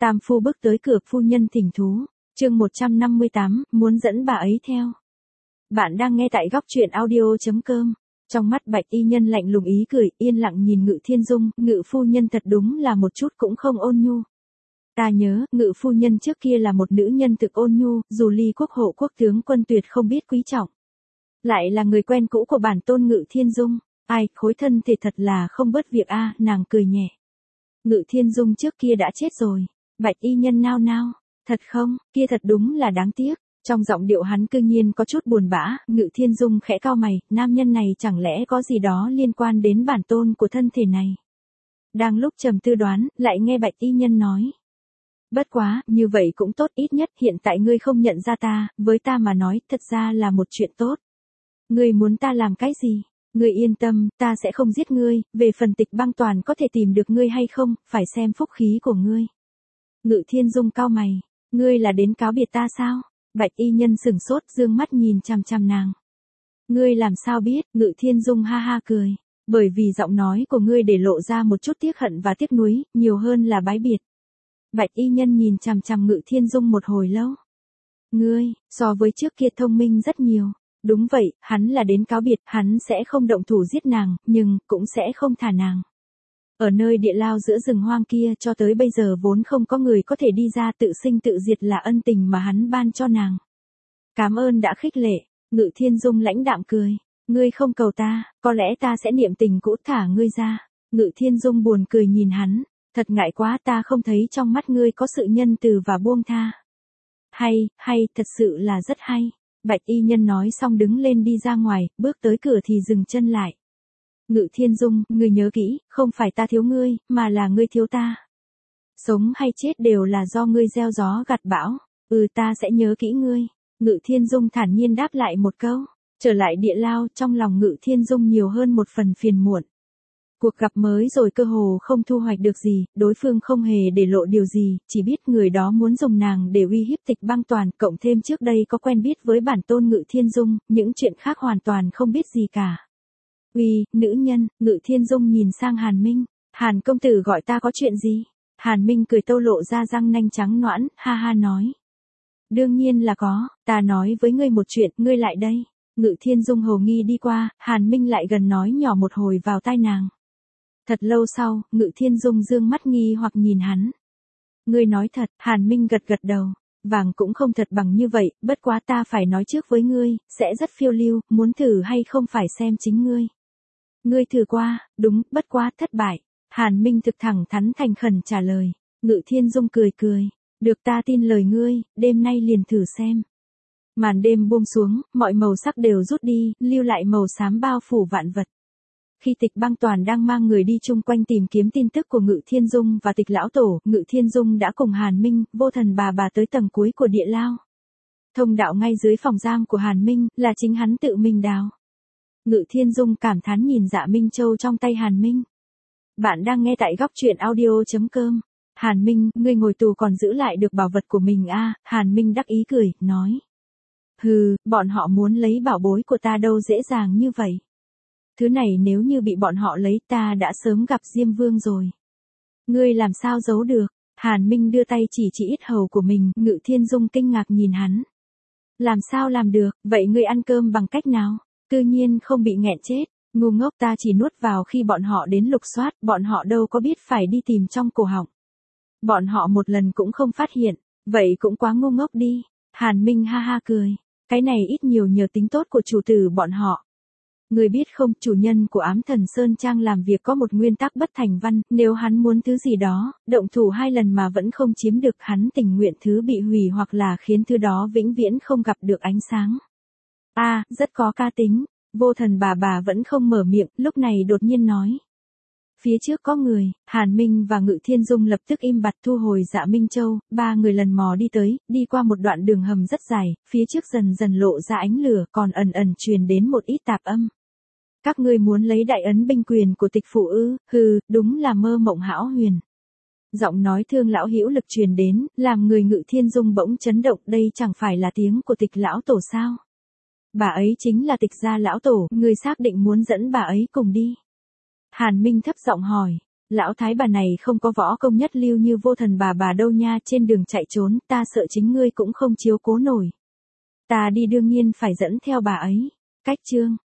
Tam phu bước tới cửa, phu nhân thỉnh thú. Chương 158, muốn dẫn bà ấy theo. Bạn đang nghe tại góc truyện audio.com. Trong mắt Bạch y nhân lạnh lùng ý cười, yên lặng nhìn Ngự Thiên Dung, Ngự phu nhân thật đúng là một chút cũng không ôn nhu. Ta nhớ, Ngự phu nhân trước kia là một nữ nhân thực ôn nhu, dù ly quốc hộ quốc tướng quân tuyệt không biết quý trọng. Lại là người quen cũ của bản tôn Ngự Thiên Dung, ai, khối thân thể thật là không bớt việc a. Nàng cười nhẹ. Ngự Thiên Dung trước kia đã chết rồi. Bạch y nhân nao nao, thật không, kia thật đúng là đáng tiếc. Trong giọng điệu hắn cư nhiên có chút buồn bã, Ngự Thiên Dung khẽ cau mày, nam nhân này chẳng lẽ có gì đó liên quan đến bản tôn của thân thể này. Đang lúc trầm tư đoán, lại nghe Bạch y nhân nói. Bất quá, như vậy cũng tốt, ít nhất hiện tại ngươi không nhận ra ta, với ta mà nói thật ra là một chuyện tốt. Ngươi muốn ta làm cái gì? Ngươi yên tâm, ta sẽ không giết ngươi, về phần Tịch Băng Toàn có thể tìm được ngươi hay không, phải xem phúc khí của ngươi. Ngự Thiên Dung cau mày, ngươi là đến cáo biệt ta sao? Bạch y nhân sửng sốt, dương mắt nhìn chằm chằm nàng. Ngươi làm sao biết? Ngự Thiên Dung ha ha cười, bởi vì giọng nói của ngươi để lộ ra một chút tiếc hận và tiếc nuối, nhiều hơn là bái biệt. Bạch y nhân nhìn chằm chằm Ngự Thiên Dung một hồi lâu. Ngươi, so với trước kia thông minh rất nhiều. Đúng vậy, hắn là đến cáo biệt, hắn sẽ không động thủ giết nàng, nhưng cũng sẽ không thả nàng. Ở nơi địa lao giữa rừng hoang kia cho tới bây giờ vốn không có người có thể đi ra, tự sinh tự diệt là ân tình mà hắn ban cho nàng. Cảm ơn đã khích lệ. Ngự Thiên Dung lãnh đạm cười. Ngươi không cầu ta, có lẽ ta sẽ niệm tình cũ thả ngươi ra. Ngự Thiên Dung buồn cười nhìn hắn. Thật ngại quá, ta không thấy trong mắt ngươi có sự nhân từ và buông tha. Hay, thật sự là rất hay. Bạch y nhân nói xong đứng lên đi ra ngoài, bước tới cửa thì dừng chân lại. Ngự Thiên Dung, ngươi nhớ kỹ, không phải ta thiếu ngươi, mà là ngươi thiếu ta. Sống hay chết đều là do ngươi gieo gió gặt bão. Ta sẽ nhớ kỹ ngươi. Ngự Thiên Dung thản nhiên đáp lại một câu. Trở lại địa lao, trong lòng Ngự Thiên Dung nhiều hơn một phần phiền muộn. Cuộc gặp mới rồi cơ hồ không thu hoạch được gì, đối phương không hề để lộ điều gì, chỉ biết người đó muốn dùng nàng để uy hiếp Tịch Băng Toàn, cộng thêm trước đây có quen biết với bản tôn Ngự Thiên Dung, những chuyện khác hoàn toàn không biết gì cả. Uy, nữ nhân, Ngự Thiên Dung nhìn sang Hàn Minh. Hàn công tử gọi ta có chuyện gì? Hàn Minh cười tô lộ ra răng nanh trắng nõn, ha ha nói. Đương nhiên là có, ta nói với ngươi một chuyện, ngươi lại đây. Ngự Thiên Dung hồ nghi đi qua, Hàn Minh lại gần nói nhỏ một hồi vào tai nàng. Thật lâu sau, Ngự Thiên Dung dương mắt nghi hoặc nhìn hắn. Ngươi nói thật, Hàn Minh gật gật đầu. Vàng cũng không thật bằng như vậy, bất quá ta phải nói trước với ngươi, sẽ rất phiêu lưu, muốn thử hay không phải xem chính ngươi. Ngươi thử qua, đúng, bất quá thất bại. Hàn Minh thực thẳng thắn thành khẩn trả lời. Ngự Thiên Dung cười cười. Được, ta tin lời ngươi, đêm nay liền thử xem. Màn đêm buông xuống, mọi màu sắc đều rút đi, lưu lại màu xám bao phủ vạn vật. Khi Tịch Băng Toàn đang mang người đi chung quanh tìm kiếm tin tức của Ngự Thiên Dung và Tịch Lão Tổ, Ngự Thiên Dung đã cùng Hàn Minh, Vô Thần bà tới tầng cuối của địa lao. Thông đạo ngay dưới phòng giam của Hàn Minh, là chính hắn tự mình đào. Ngự Thiên Dung cảm thán nhìn Dạ Minh Châu trong tay Hàn Minh. Bạn đang nghe tại góc truyện audio.com. Hàn Minh, ngươi ngồi tù còn giữ lại được bảo vật của mình à? Hàn Minh đắc ý cười, nói. Hừ, bọn họ muốn lấy bảo bối của ta đâu dễ dàng như vậy. Thứ này nếu như bị bọn họ lấy, ta đã sớm gặp Diêm Vương rồi. Ngươi làm sao giấu được? Hàn Minh đưa tay chỉ ít hầu của mình, Ngự Thiên Dung kinh ngạc nhìn hắn. Làm sao làm được, vậy ngươi ăn cơm bằng cách nào? Cư nhiên không bị nghẹn chết. Ngu ngốc, ta chỉ nuốt vào khi bọn họ đến lục soát, bọn họ đâu có biết phải đi tìm trong cổ họng. Bọn họ một lần cũng không phát hiện, vậy cũng quá ngu ngốc đi. Hàn Minh ha ha cười. Cái này ít nhiều nhờ tính tốt của chủ tử bọn họ. Người biết không, chủ nhân của Ám Thần Sơn Trang làm việc có một nguyên tắc bất thành văn, nếu hắn muốn thứ gì đó, động thủ 2 lần mà vẫn không chiếm được, hắn tình nguyện thứ bị hủy hoặc là khiến thứ đó vĩnh viễn không gặp được ánh sáng. Rất có ca tính. Vô Thần bà vẫn không mở miệng, lúc này đột nhiên nói. Phía trước có người. Hàn Minh và Ngự Thiên Dung lập tức im bặt thu hồi Dạ Minh Châu, 3 người lần mò đi tới, đi qua một đoạn đường hầm rất dài, phía trước dần dần lộ ra ánh lửa, còn ẩn ẩn truyền đến một ít tạp âm. Các ngươi muốn lấy đại ấn binh quyền của Tịch phủ ư? Hừ, đúng là mơ mộng hão huyền. Giọng nói thương lão hữu lực truyền đến, làm người Ngự Thiên Dung bỗng chấn động, đây chẳng phải là tiếng của Tịch lão tổ sao? Bà ấy chính là Tịch gia lão tổ, ngươi xác định muốn dẫn bà ấy cùng đi. Hàn Minh thấp giọng hỏi, Lão thái bà này không có võ công nhất lưu như Vô Thần bà đâu nha, trên đường chạy trốn, ta sợ chính ngươi cũng không chiếu cố nổi. Ta đi đương nhiên phải dẫn theo bà ấy. Cách chương.